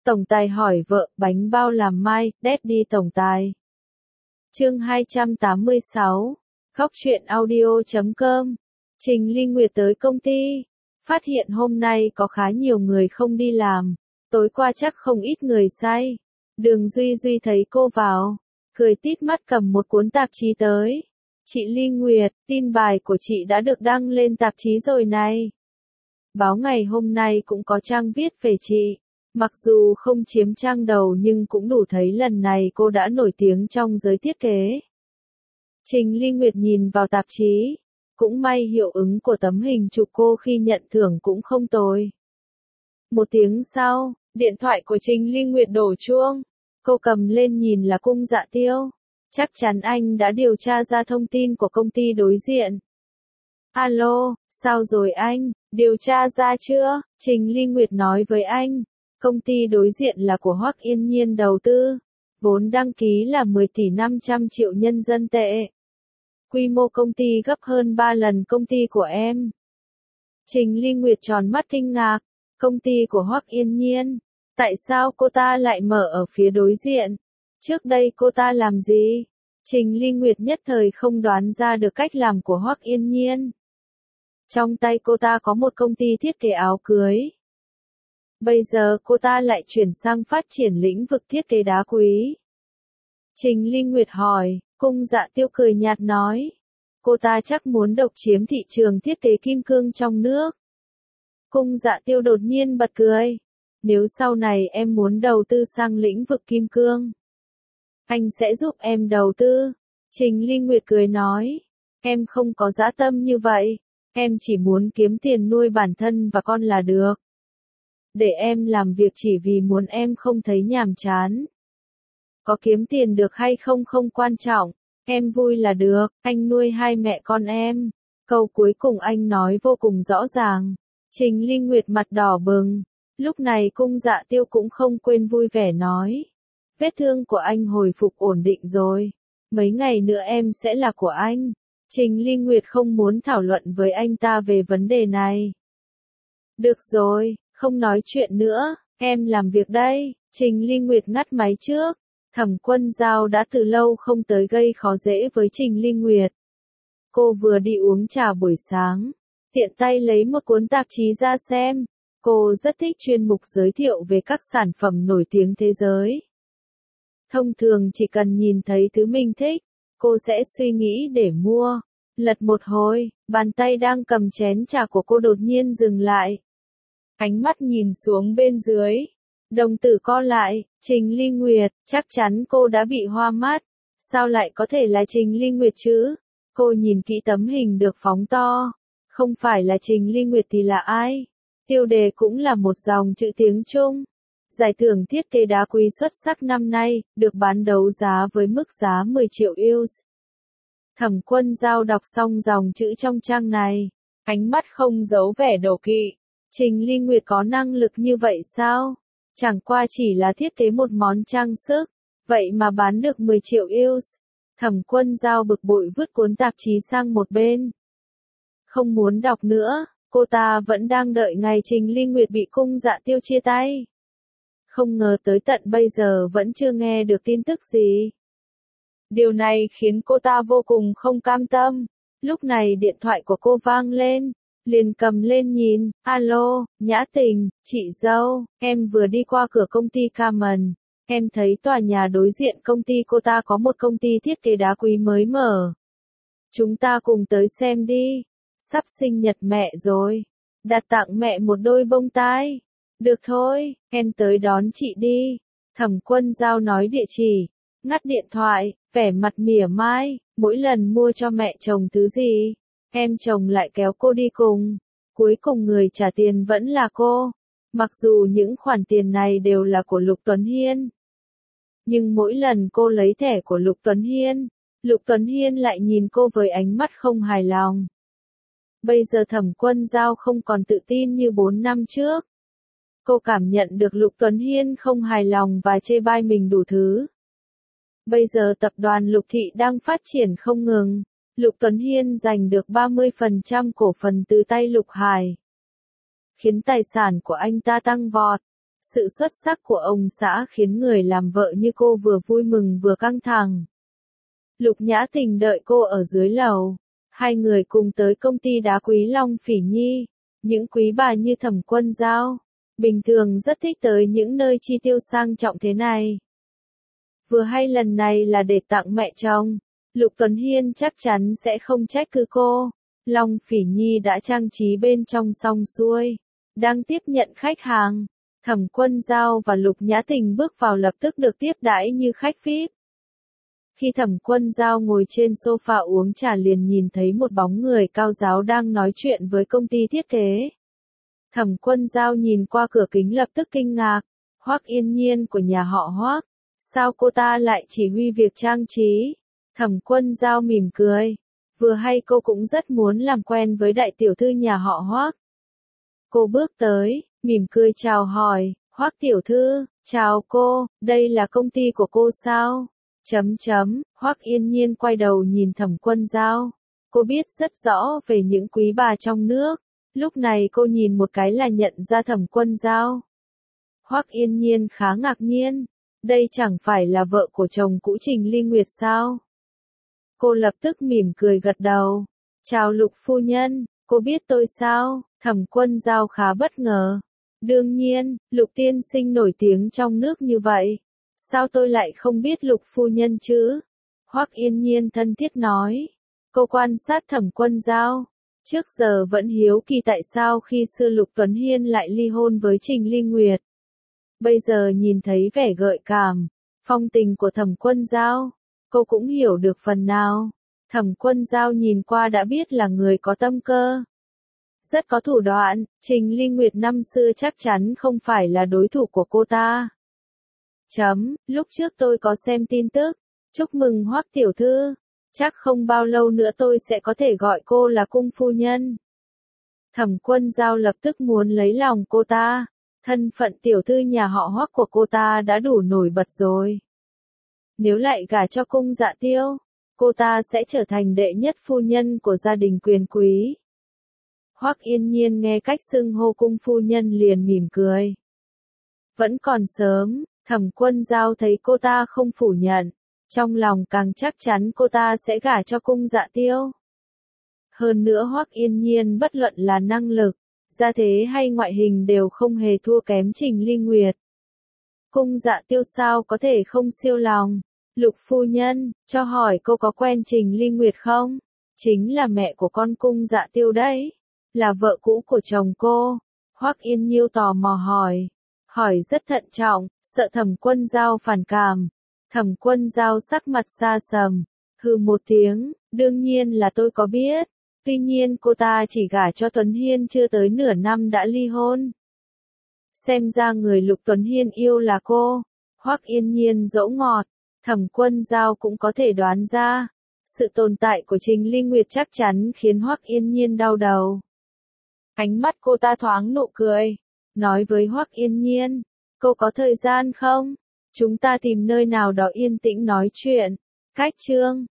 Tổng tài hỏi vợ, bánh bao làm mai, Daddy tổng tài. Chương 286, Góc truyện audio.com. Trình Ly Nguyệt tới công ty, phát hiện hôm nay có khá nhiều người không đi làm, tối qua chắc không ít người say. Đường Duy Duy thấy cô vào, cười tít mắt cầm một cuốn tạp chí tới. Chị Ly Nguyệt, tin bài của chị đã được đăng lên tạp chí rồi này. Báo ngày hôm nay cũng có trang viết về chị. Mặc dù không chiếm trang đầu nhưng cũng đủ thấy lần này cô đã nổi tiếng trong giới thiết kế. Trình Ly Nguyệt nhìn vào tạp chí. Cũng may hiệu ứng của tấm hình chụp cô khi nhận thưởng cũng không tồi. Một tiếng sau, điện thoại của Trình Ly Nguyệt đổ chuông. Cô cầm lên nhìn là Cung Dạ Tiêu. Chắc chắn anh đã điều tra ra thông tin của công ty đối diện. Alo, sao rồi anh, điều tra ra chưa? Trình Ly Nguyệt nói với anh. Công ty đối diện là của Hoắc Yên Nhiên đầu tư. Vốn đăng ký là 10 tỷ 500 triệu nhân dân tệ. Quy mô công ty gấp hơn 3 lần công ty của em. Trình Ly Nguyệt tròn mắt kinh ngạc. Công ty của Hoắc Yên Nhiên. Tại sao cô ta lại mở ở phía đối diện? Trước đây cô ta làm gì? Trình Ly Nguyệt nhất thời không đoán ra được cách làm của Hoắc Yên Nhiên. Trong tay cô ta có một công ty thiết kế áo cưới. Bây giờ cô ta lại chuyển sang phát triển lĩnh vực thiết kế đá quý. Trình Ly Nguyệt hỏi, Cung Dạ Tiêu cười nhạt nói. Cô ta chắc muốn độc chiếm thị trường thiết kế kim cương trong nước. Cung Dạ Tiêu đột nhiên bật cười. Nếu sau này em muốn đầu tư sang lĩnh vực kim cương, anh sẽ giúp em đầu tư. Trình Ly Nguyệt cười nói. Em không có dã tâm như vậy. Em chỉ muốn kiếm tiền nuôi bản thân và con là được. Để em làm việc chỉ vì muốn em không thấy nhàm chán. Có kiếm tiền được hay không không quan trọng. Em vui là được, anh nuôi hai mẹ con em. Câu cuối cùng anh nói vô cùng rõ ràng. Trình Ly Nguyệt mặt đỏ bừng. Lúc này Cung Dạ Tiêu cũng không quên vui vẻ nói. Vết thương của anh hồi phục ổn định rồi. Mấy ngày nữa em sẽ là của anh. Trình Ly Nguyệt không muốn thảo luận với anh ta về vấn đề này. Được rồi, không nói chuyện nữa, em làm việc đây. Trình Ly Nguyệt ngắt máy trước. Thẩm Quân Giao đã từ lâu không tới gây khó dễ với Trình Ly Nguyệt. Cô vừa đi uống trà buổi sáng, tiện tay lấy một cuốn tạp chí ra xem. Cô rất thích chuyên mục giới thiệu về các sản phẩm nổi tiếng thế giới. Thông thường chỉ cần nhìn thấy thứ mình thích, cô sẽ suy nghĩ để mua. Lật một hồi, bàn tay đang cầm chén trà của cô đột nhiên dừng lại. Ánh mắt nhìn xuống bên dưới. Đồng tử co lại, Trình Ly Nguyệt, chắc chắn cô đã bị hoa mắt. Sao lại có thể là Trình Ly Nguyệt chứ? Cô nhìn kỹ tấm hình được phóng to. Không phải là Trình Ly Nguyệt thì là ai? Tiêu đề cũng là một dòng chữ tiếng Trung. Giải thưởng thiết kế đá quý xuất sắc năm nay, được bán đấu giá với mức giá 10 triệu euro. Thẩm Quân Giao đọc xong dòng chữ trong trang này. Ánh mắt không giấu vẻ đố kỵ. Trình Ly Nguyệt có năng lực như vậy sao? Chẳng qua chỉ là thiết kế một món trang sức. Vậy mà bán được 10 triệu euro. Thẩm Quân Giao bực bội vứt cuốn tạp chí sang một bên. Không muốn đọc nữa. Cô ta vẫn đang đợi ngày Trình Ly Nguyệt bị Cung Dạ Tiêu chia tay. Không ngờ tới tận bây giờ vẫn chưa nghe được tin tức gì. Điều này khiến cô ta vô cùng không cam tâm. Lúc này điện thoại của cô vang lên. Liền cầm lên nhìn. Alo, Nhã Tình, chị dâu, em vừa đi qua cửa công ty Carmen. Em thấy tòa nhà đối diện công ty cô ta có một công ty thiết kế đá quý mới mở. Chúng ta cùng tới xem đi. Sắp sinh nhật mẹ rồi. Đặt tặng mẹ một đôi bông tai. Được thôi, em tới đón chị đi. Thẩm Quân Giao nói địa chỉ. Ngắt điện thoại, vẻ mặt mỉa mai. Mỗi lần mua cho mẹ chồng thứ gì, em chồng lại kéo cô đi cùng. Cuối cùng người trả tiền vẫn là cô. Mặc dù những khoản tiền này đều là của Lục Tuấn Hiên. Nhưng mỗi lần cô lấy thẻ của Lục Tuấn Hiên, Lục Tuấn Hiên lại nhìn cô với ánh mắt không hài lòng. Bây giờ Thẩm Quân Giao không còn tự tin như 4 năm trước. Cô cảm nhận được Lục Tuấn Hiên không hài lòng và chê bai mình đủ thứ. Bây giờ tập đoàn Lục Thị đang phát triển không ngừng. Lục Tuấn Hiên giành được 30% cổ phần từ tay Lục Hải, khiến tài sản của anh ta tăng vọt. Sự xuất sắc của ông xã khiến người làm vợ như cô vừa vui mừng vừa căng thẳng. Lục Nhã Tình đợi cô ở dưới lầu. Hai người cùng tới công ty đá quý Long Phỉ Nhi. Những quý bà như Thẩm Quân Dao, bình thường rất thích tới những nơi chi tiêu sang trọng thế này. Vừa hay lần này là để tặng mẹ chồng, Lục Tuấn Hiên chắc chắn sẽ không trách cứ cô. Long Phỉ Nhi đã trang trí bên trong xong xuôi, đang tiếp nhận khách hàng. Thẩm Quân Dao và Lục Nhã Tình bước vào lập tức được tiếp đãi như khách VIP. Khi Thẩm Quân Dao ngồi trên sofa uống trà liền nhìn thấy một bóng người cao ráo đang nói chuyện với công ty thiết kế. Thẩm Quân Dao nhìn qua cửa kính lập tức kinh ngạc. Hoắc Yên Nhiên của nhà họ Hoắc, sao cô ta lại chỉ huy việc trang trí? Thẩm Quân Dao mỉm cười. Vừa hay cô cũng rất muốn làm quen với đại tiểu thư nhà họ Hoắc. Cô bước tới, mỉm cười chào hỏi, Hoắc tiểu thư, chào cô, đây là công ty của cô sao? Hoắc Yên Nhiên quay đầu nhìn Thẩm Quân Dao. Cô biết rất rõ về những quý bà trong nước. Lúc này cô nhìn một cái là nhận ra Thẩm Quân Dao. Hoắc Yên Nhiên khá ngạc nhiên. Đây chẳng phải là vợ của chồng cũ Trình Ly Nguyệt sao? Cô lập tức mỉm cười gật đầu. Chào Lục phu nhân, cô biết tôi sao? Thẩm Quân Dao khá bất ngờ. Đương nhiên, Lục tiên sinh nổi tiếng trong nước như vậy. Sao tôi lại không biết Lục phu nhân chứ? Hoắc Yên Nhiên thân thiết nói. Cô quan sát Thẩm Quân Dao. Trước giờ vẫn hiếu kỳ tại sao khi xưa Lục Tuấn Hiên lại ly hôn với Trình Ly Nguyệt. Bây giờ nhìn thấy vẻ gợi cảm, phong tình của Thẩm Quân Dao, cô cũng hiểu được phần nào. Thẩm Quân Dao nhìn qua đã biết là người có tâm cơ. Rất có thủ đoạn, Trình Ly Nguyệt năm xưa chắc chắn không phải là đối thủ của cô ta. Lúc trước tôi có xem tin tức, chúc mừng Hoắc tiểu thư, chắc không bao lâu nữa tôi sẽ có thể gọi cô là cung phu nhân. Thẩm Quân Dao lập tức muốn lấy lòng cô ta, thân phận tiểu thư nhà họ Hoắc của cô ta đã đủ nổi bật rồi. Nếu lại gả cho cung Dạ Tiêu, cô ta sẽ trở thành đệ nhất phu nhân của gia đình quyền quý. Hoắc Yên Nhiên nghe cách xưng hô cung phu nhân liền mỉm cười. Vẫn còn sớm, Thẩm Quân Dao thấy cô ta không phủ nhận, trong lòng càng chắc chắn cô ta sẽ gả cho cung Dạ Tiêu. Hơn nữa Hoắc Yên Nhiên bất luận là năng lực, gia thế hay ngoại hình đều không hề thua kém Trình Ly Nguyệt. Cung Dạ Tiêu sao có thể không siêu lòng? Lục phu nhân, cho hỏi cô có quen Trình Ly Nguyệt không? Chính là mẹ của con cung Dạ Tiêu đấy, là vợ cũ của chồng cô. Hoắc Yên Nhiêu tò mò hỏi. Hỏi rất thận trọng, sợ Thẩm Quân Dao phản cảm. Thẩm Quân Dao sắc mặt xa sầm, hừ một tiếng, đương nhiên là tôi có biết. Tuy nhiên cô ta chỉ gả cho Tuấn Hiên chưa tới nửa năm đã ly hôn. Xem ra người Lục Tuấn Hiên yêu là cô. Hoắc Yên Nhiên dỗ ngọt, Thẩm Quân Dao cũng có thể đoán ra. Sự tồn tại của Trình Ly Nguyệt chắc chắn khiến Hoắc Yên Nhiên đau đầu. Ánh mắt cô ta thoáng nụ cười, nói với Hoắc Yên Nhiên, cô có thời gian không? Chúng ta tìm nơi nào đó yên tĩnh nói chuyện. Cách chương